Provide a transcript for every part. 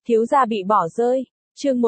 Thiếu gia bị bỏ rơi. Chương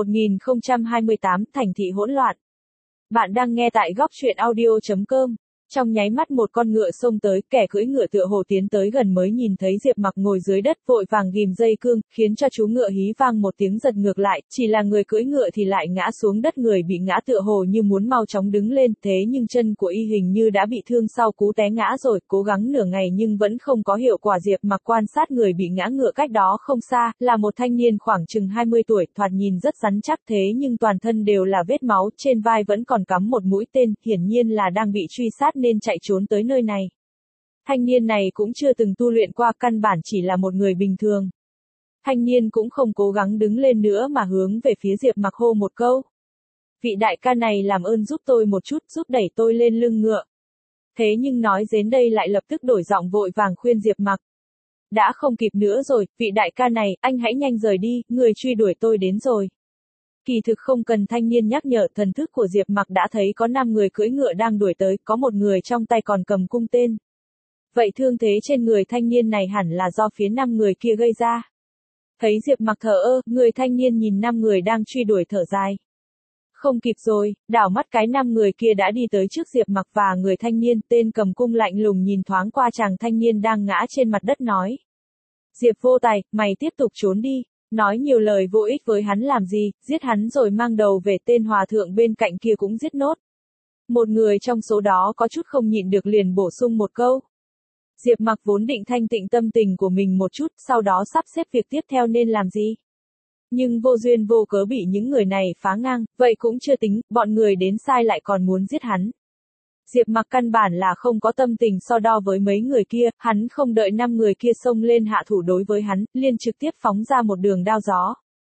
1028, thành thị hỗn loạn. Bạn đang nghe tại góc truyện audio.com. Trong nháy mắt một con ngựa xông tới, kẻ cưỡi ngựa tựa hồ tiến tới gần mới nhìn thấy Diệp Mặc ngồi dưới đất vội vàng ghim dây cương, khiến cho chú ngựa hí vang một tiếng giật ngược lại, chỉ là người cưỡi ngựa thì lại ngã xuống đất, người bị ngã tựa hồ như muốn mau chóng đứng lên, thế nhưng chân của y hình như đã bị thương sau cú té ngã rồi, cố gắng nửa ngày nhưng vẫn không có hiệu quả. Diệp Mặc quan sát người bị ngã ngựa cách đó không xa, là một thanh niên khoảng chừng 20 tuổi, thoạt nhìn rất rắn chắc thế nhưng toàn thân đều là vết máu, trên vai vẫn còn cắm một mũi tên, hiển nhiên là đang bị truy sát nên chạy trốn tới nơi này. Thanh niên này cũng chưa từng tu luyện qua, căn bản chỉ là một người bình thường. Thanh niên cũng không cố gắng đứng lên nữa mà hướng về phía Diệp Mặc hô một câu. Vị đại ca này làm ơn giúp tôi một chút, giúp đẩy tôi lên lưng ngựa. Thế nhưng nói đến đây lại lập tức đổi giọng vội vàng khuyên Diệp Mặc. Đã không kịp nữa rồi, vị đại ca này, anh hãy nhanh rời đi, người truy đuổi tôi đến rồi. Kỳ thực không cần thanh niên nhắc nhở, thần thức của Diệp Mặc đã thấy có 5 người cưỡi ngựa đang đuổi tới, có một người trong tay còn cầm cung tên. Vậy thương thế trên người thanh niên này hẳn là do phía 5 người kia gây ra. Thấy Diệp Mặc thờ ơ, người thanh niên nhìn 5 người đang truy đuổi thở dài. Không kịp rồi, đảo mắt cái 5 người kia đã đi tới trước Diệp Mặc và người thanh niên, tên cầm cung lạnh lùng nhìn thoáng qua chàng thanh niên đang ngã trên mặt đất nói. Diệp vô tài, mày tiếp tục trốn đi. Nói nhiều lời vô ích với hắn làm gì, giết hắn rồi mang đầu về, tên hòa thượng bên cạnh kia cũng giết nốt. Một người trong số đó có chút không nhịn được liền bổ sung một câu. Diệp Mặc vốn định thanh tịnh tâm tình của mình một chút, sau đó sắp xếp việc tiếp theo nên làm gì. Nhưng vô duyên vô cớ bị những người này phá ngang, vậy cũng chưa tính, bọn người đến sai lại còn muốn giết hắn. Diệp Mặc căn bản là không có tâm tình so đo với mấy người kia, hắn không đợi 5 người kia xông lên hạ thủ đối với hắn, liền trực tiếp phóng ra một đường đao gió.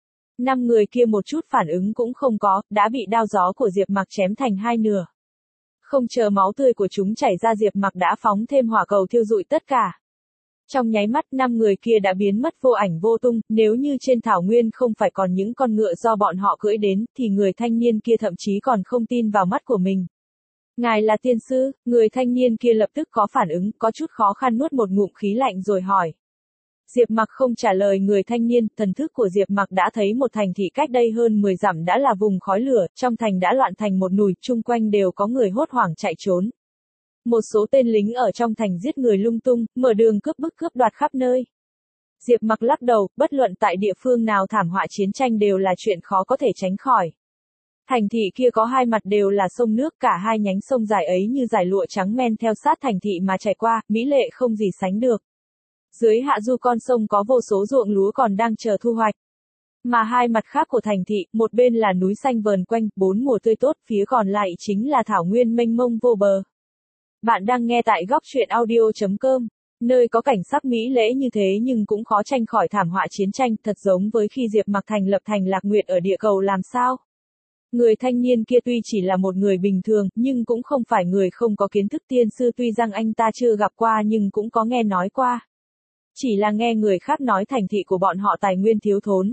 5 người kia một chút phản ứng cũng không có, đã bị đao gió của Diệp Mặc chém thành hai nửa. Không chờ máu tươi của chúng chảy ra, Diệp Mặc đã phóng thêm hỏa cầu thiêu rụi tất cả. Trong nháy mắt 5 người kia đã biến mất vô ảnh vô tung, nếu như trên thảo nguyên không phải còn những con ngựa do bọn họ cưỡi đến, thì người thanh niên kia thậm chí còn không tin vào mắt của mình. Ngài là tiên sư, người thanh niên kia lập tức có phản ứng, có chút khó khăn nuốt một ngụm khí lạnh rồi hỏi. Diệp Mặc không trả lời người thanh niên, thần thức của Diệp Mặc đã thấy một thành thị cách đây hơn 10 dặm đã là vùng khói lửa, trong thành đã loạn thành một nùi, chung quanh đều có người hốt hoảng chạy trốn. Một số tên lính ở trong thành giết người lung tung, mở đường cướp bức cướp đoạt khắp nơi. Diệp Mặc lắc đầu, bất luận tại địa phương nào thảm họa chiến tranh đều là chuyện khó có thể tránh khỏi. Thành thị kia có hai mặt đều là sông nước, cả hai nhánh sông dài ấy như dải lụa trắng men theo sát thành thị mà chảy qua, mỹ lệ không gì sánh được. Dưới hạ du con sông có vô số ruộng lúa còn đang chờ thu hoạch. Mà hai mặt khác của thành thị, một bên là núi xanh vờn quanh, 4 mùa tươi tốt, phía còn lại chính là thảo nguyên mênh mông vô bờ. Bạn đang nghe tại góc truyện audio.com. Nơi có cảnh sắc mỹ lễ như thế nhưng cũng khó tránh khỏi thảm họa chiến tranh, thật giống với khi Diệp Mặc thành lập thành Lạc Nguyệt ở địa cầu làm sao. Người thanh niên kia tuy chỉ là một người bình thường, nhưng cũng không phải người không có kiến thức. Tiên sư tuy rằng anh ta chưa gặp qua nhưng cũng có nghe nói qua. Chỉ là nghe người khác nói thành thị của bọn họ tài nguyên thiếu thốn.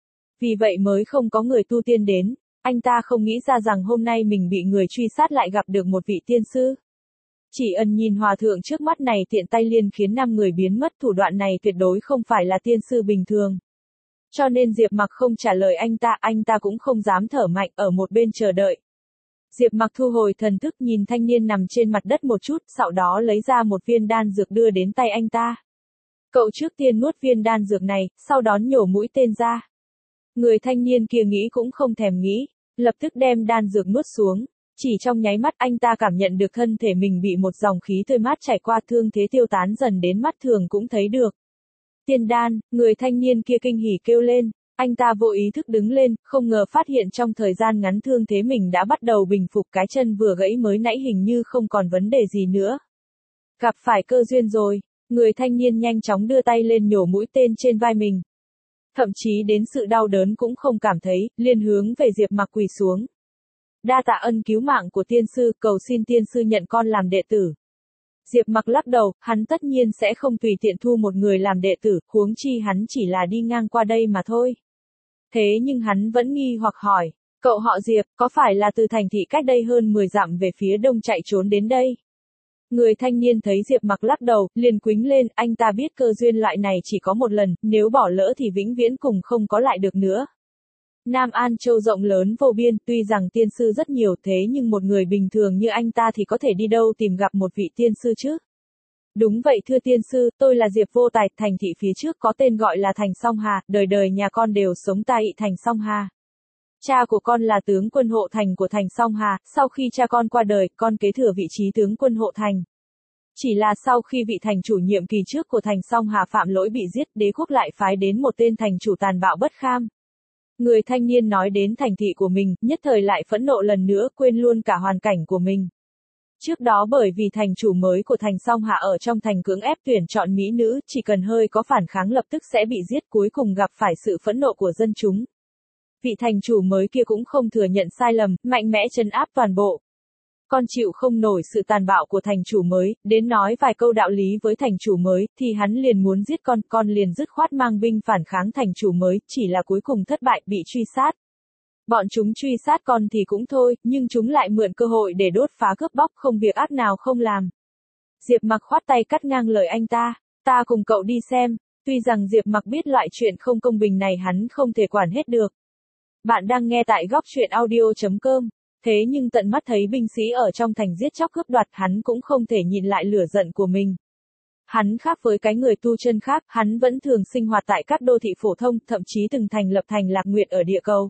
Vì vậy mới không có người tu tiên đến. Anh ta không nghĩ ra rằng hôm nay mình bị người truy sát lại gặp được một vị tiên sư. Chỉ ẩn nhìn hòa thượng trước mắt này tiện tay liền khiến 5 người biến mất, thủ đoạn này tuyệt đối không phải là tiên sư bình thường. Cho nên Diệp Mặc không trả lời anh ta cũng không dám thở mạnh, ở một bên chờ đợi. Diệp Mặc thu hồi thần thức nhìn thanh niên nằm trên mặt đất một chút, sau đó lấy ra một viên đan dược đưa đến tay anh ta. Cậu trước tiên nuốt viên đan dược này, sau đó nhổ mũi tên ra. Người thanh niên kia nghĩ cũng không thèm nghĩ, lập tức đem đan dược nuốt xuống. Chỉ trong nháy mắt anh ta cảm nhận được thân thể mình bị một dòng khí tươi mát chảy qua, thương thế tiêu tán dần đến mắt thường cũng thấy được. Tiên đan, người thanh niên kia kinh hỉ kêu lên, anh ta vô ý thức đứng lên, không ngờ phát hiện trong thời gian ngắn thương thế mình đã bắt đầu bình phục, cái chân vừa gãy mới nãy hình như không còn vấn đề gì nữa. Gặp phải cơ duyên rồi, người thanh niên nhanh chóng đưa tay lên nhổ mũi tên trên vai mình. Thậm chí đến sự đau đớn cũng không cảm thấy, liền hướng về Diệp Mặc quỳ xuống. Đa tạ ân cứu mạng của tiên sư, cầu xin tiên sư nhận con làm đệ tử. Diệp Mặc lắc đầu, hắn tất nhiên sẽ không tùy tiện thu một người làm đệ tử, huống chi hắn chỉ là đi ngang qua đây mà thôi. Thế nhưng hắn vẫn nghi hoặc hỏi, cậu họ Diệp, có phải là từ thành thị cách đây hơn 10 dặm về phía đông chạy trốn đến đây? Người thanh niên thấy Diệp Mặc lắc đầu, liền quýnh lên, anh ta biết cơ duyên loại này chỉ có một lần, nếu bỏ lỡ thì vĩnh viễn cùng không có lại được nữa. Nam An Châu rộng lớn vô biên, tuy rằng tiên sư rất nhiều thế nhưng một người bình thường như anh ta thì có thể đi đâu tìm gặp một vị tiên sư chứ? Đúng vậy thưa tiên sư, tôi là Diệp Vô Tài, thành thị phía trước có tên gọi là Thành Song Hà, đời đời nhà con đều sống tại Thành Song Hà. Cha của con là tướng quân hộ thành của Thành Song Hà, sau khi cha con qua đời, con kế thừa vị trí tướng quân hộ thành. Chỉ là sau khi vị thành chủ nhiệm kỳ trước của Thành Song Hà phạm lỗi bị giết, đế quốc lại phái đến một tên thành chủ tàn bạo bất kham. Người thanh niên nói đến thành thị của mình, nhất thời lại phẫn nộ lần nữa, quên luôn cả hoàn cảnh của mình. Trước đó bởi vì thành chủ mới của Thành Song Hạ ở trong thành cưỡng ép tuyển chọn mỹ nữ, chỉ cần hơi có phản kháng lập tức sẽ bị giết, cuối cùng gặp phải sự phẫn nộ của dân chúng. Vị thành chủ mới kia cũng không thừa nhận sai lầm, mạnh mẽ trấn áp toàn bộ. Con chịu không nổi sự tàn bạo của thành chủ mới, đến nói vài câu đạo lý với thành chủ mới, thì hắn liền muốn giết con liền dứt khoát mang binh phản kháng thành chủ mới, chỉ là cuối cùng thất bại, bị truy sát. Bọn chúng truy sát con thì cũng thôi, nhưng chúng lại mượn cơ hội để đốt phá cướp bóc, không việc ác nào không làm. Diệp Mặc khoát tay cắt ngang lời anh ta cùng cậu đi xem. Tuy rằng Diệp Mặc biết loại chuyện không công bình này hắn không thể quản hết được. Bạn đang nghe tại góc truyện audio.com. Thế nhưng tận mắt thấy binh sĩ ở trong thành giết chóc cướp đoạt, hắn cũng không thể nhịn lại lửa giận của mình. Hắn khác với cái người tu chân khác, hắn vẫn thường sinh hoạt tại các đô thị phổ thông, thậm chí từng thành lập thành Lạc Nguyệt ở địa cầu.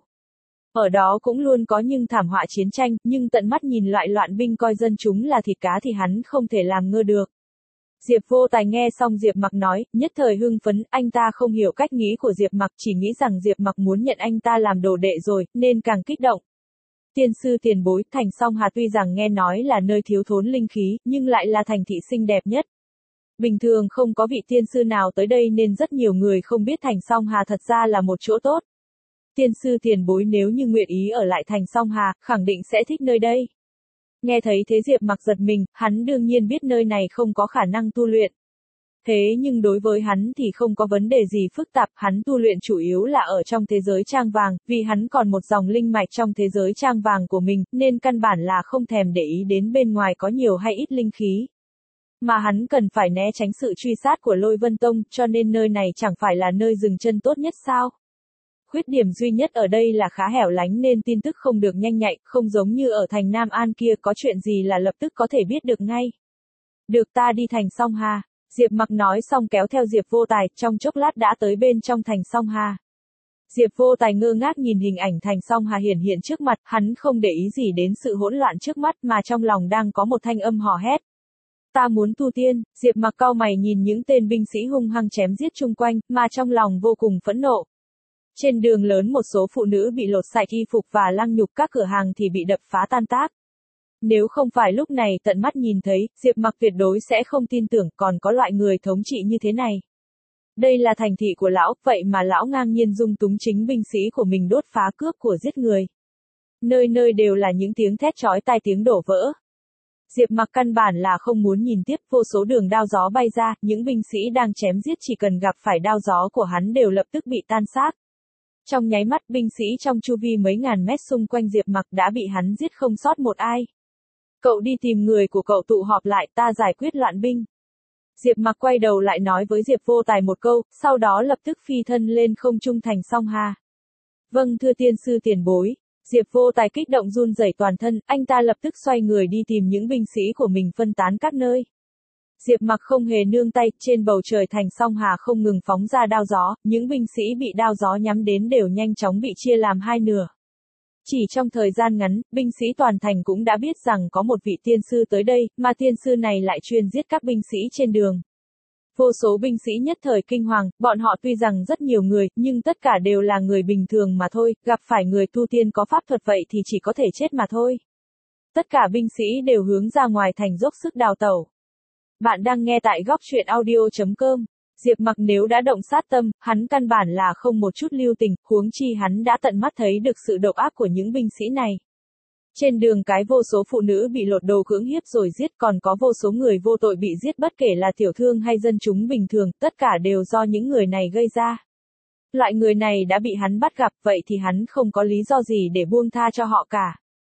Ở đó cũng luôn có những thảm họa chiến tranh, nhưng tận mắt nhìn loại loạn binh coi dân chúng là thịt cá thì hắn không thể làm ngơ được. Diệp Vô Tài nghe xong Diệp Mặc nói, nhất thời hưng phấn, anh ta không hiểu cách nghĩ của Diệp Mặc, chỉ nghĩ rằng Diệp Mặc muốn nhận anh ta làm đồ đệ rồi, nên càng kích động. Tiên sư tiền bối, Thành Song Hà tuy rằng nghe nói là nơi thiếu thốn linh khí, nhưng lại là thành thị xinh đẹp nhất. Bình thường không có vị tiên sư nào tới đây nên rất nhiều người không biết Thành Song Hà thật ra là một chỗ tốt. Tiên sư tiền bối nếu như nguyện ý ở lại Thành Song Hà, khẳng định sẽ thích nơi đây. Nghe thấy thế Diệp Mặc giật mình, hắn đương nhiên biết nơi này không có khả năng tu luyện. Thế nhưng đối với hắn thì không có vấn đề gì phức tạp, hắn tu luyện chủ yếu là ở trong thế giới trang vàng, vì hắn còn một dòng linh mạch trong thế giới trang vàng của mình, nên căn bản là không thèm để ý đến bên ngoài có nhiều hay ít linh khí. Mà hắn cần phải né tránh sự truy sát của Lôi Vân Tông, cho nên nơi này chẳng phải là nơi dừng chân tốt nhất sao? Khuyết điểm duy nhất ở đây là khá hẻo lánh nên tin tức không được nhanh nhạy, không giống như ở thành Nam An kia có chuyện gì là lập tức có thể biết được ngay. Được, ta đi Thành Song Hà. Diệp Mặc nói xong kéo theo Diệp Vô Tài, trong chốc lát đã tới bên trong Thành Song Hà. Diệp Vô Tài ngơ ngác nhìn hình ảnh Thành Song Hà hiển hiện trước mặt, hắn không để ý gì đến sự hỗn loạn trước mắt mà trong lòng đang có một thanh âm hò hét. Ta muốn tu tiên. Diệp Mặc cau mày nhìn những tên binh sĩ hung hăng chém giết chung quanh, mà trong lòng vô cùng phẫn nộ. Trên đường lớn một số phụ nữ bị lột sạch y phục và lăng nhục, các cửa hàng thì bị đập phá tan tác. Nếu không phải lúc này tận mắt nhìn thấy, Diệp Mặc tuyệt đối sẽ không tin tưởng còn có loại người thống trị như thế này. Đây là thành thị của lão, vậy mà lão ngang nhiên dung túng chính binh sĩ của mình đốt phá cướp của giết người. Nơi nơi đều là những tiếng thét chói tai, tiếng đổ vỡ. Diệp Mặc căn bản là không muốn nhìn tiếp, vô số đường đao gió bay ra, những binh sĩ đang chém giết chỉ cần gặp phải đao gió của hắn đều lập tức bị tan xác. Trong nháy mắt binh sĩ trong chu vi mấy ngàn mét xung quanh Diệp Mặc đã bị hắn giết không sót một ai. Cậu đi tìm người của cậu tụ họp lại, ta giải quyết loạn binh. Diệp Mặc quay đầu lại nói với Diệp Vô Tài một câu, sau đó lập tức phi thân lên không trung Thành Song Hà. Vâng thưa tiên sư tiền bối. Diệp Vô Tài kích động run rẩy toàn thân, anh ta lập tức xoay người đi tìm những binh sĩ của mình phân tán các nơi. Diệp Mặc không hề nương tay, trên bầu trời Thành Song Hà không ngừng phóng ra đao gió, những binh sĩ bị đao gió nhắm đến đều nhanh chóng bị chia làm hai nửa. Chỉ trong thời gian ngắn, binh sĩ toàn thành cũng đã biết rằng có một vị tiên sư tới đây, mà tiên sư này lại chuyên giết các binh sĩ trên đường. Vô số binh sĩ nhất thời kinh hoàng, bọn họ tuy rằng rất nhiều người, nhưng tất cả đều là người bình thường mà thôi, gặp phải người tu tiên có pháp thuật vậy thì chỉ có thể chết mà thôi. Tất cả binh sĩ đều hướng ra ngoài thành dốc sức đào tẩu. Bạn đang nghe tại góc truyện audio.com. Diệp Mặc nếu đã động sát tâm, hắn căn bản là không một chút lưu tình, huống chi hắn đã tận mắt thấy được sự độc ác của những binh sĩ này. Trên đường cái vô số phụ nữ bị lột đồ cưỡng hiếp rồi giết, còn có vô số người vô tội bị giết, bất kể là tiểu thương hay dân chúng bình thường, tất cả đều do những người này gây ra. Loại người này đã bị hắn bắt gặp, vậy thì hắn không có lý do gì để buông tha cho họ cả.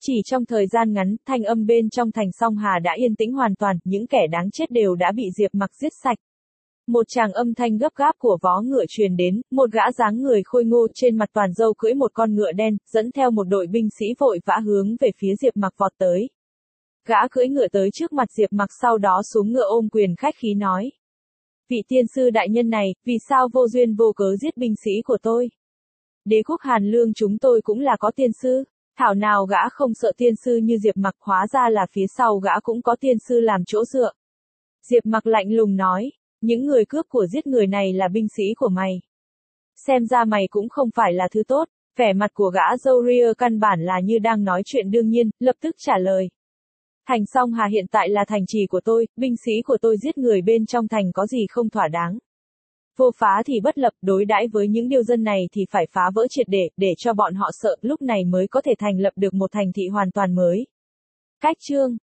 Chỉ trong thời gian ngắn, thanh âm bên trong thành Song Hà đã yên tĩnh hoàn toàn, những kẻ đáng chết đều đã bị Diệp Mặc giết sạch. Một tràng âm thanh gấp gáp của vó ngựa truyền đến, một gã dáng người khôi ngô trên mặt toàn râu cưỡi một con ngựa đen, dẫn theo một đội binh sĩ vội vã hướng về phía Diệp Mặc vọt tới. Gã cưỡi ngựa tới trước mặt Diệp Mặc sau đó xuống ngựa ôm quyền khách khí nói. Vị tiên sư đại nhân này, vì sao vô duyên vô cớ giết binh sĩ của tôi? Đế quốc Hàn Lương chúng tôi cũng là có tiên sư. Thảo nào gã không sợ tiên sư như Diệp Mặc, hóa ra là phía sau gã cũng có tiên sư làm chỗ dựa. Diệp Mặc lạnh lùng nói, những người cướp của giết người này là binh sĩ của mày. Xem ra mày cũng không phải là thứ tốt, vẻ mặt của gã râu ria căn bản là như đang nói chuyện đương nhiên, lập tức trả lời. Thành Song Hà hiện tại là thành trì của tôi, binh sĩ của tôi giết người bên trong thành có gì không thỏa đáng. Vô phá thì bất lập, đối đãi với những điều dân này thì phải phá vỡ triệt để cho bọn họ sợ, lúc này mới có thể thành lập được một thành thị hoàn toàn mới. Cách chương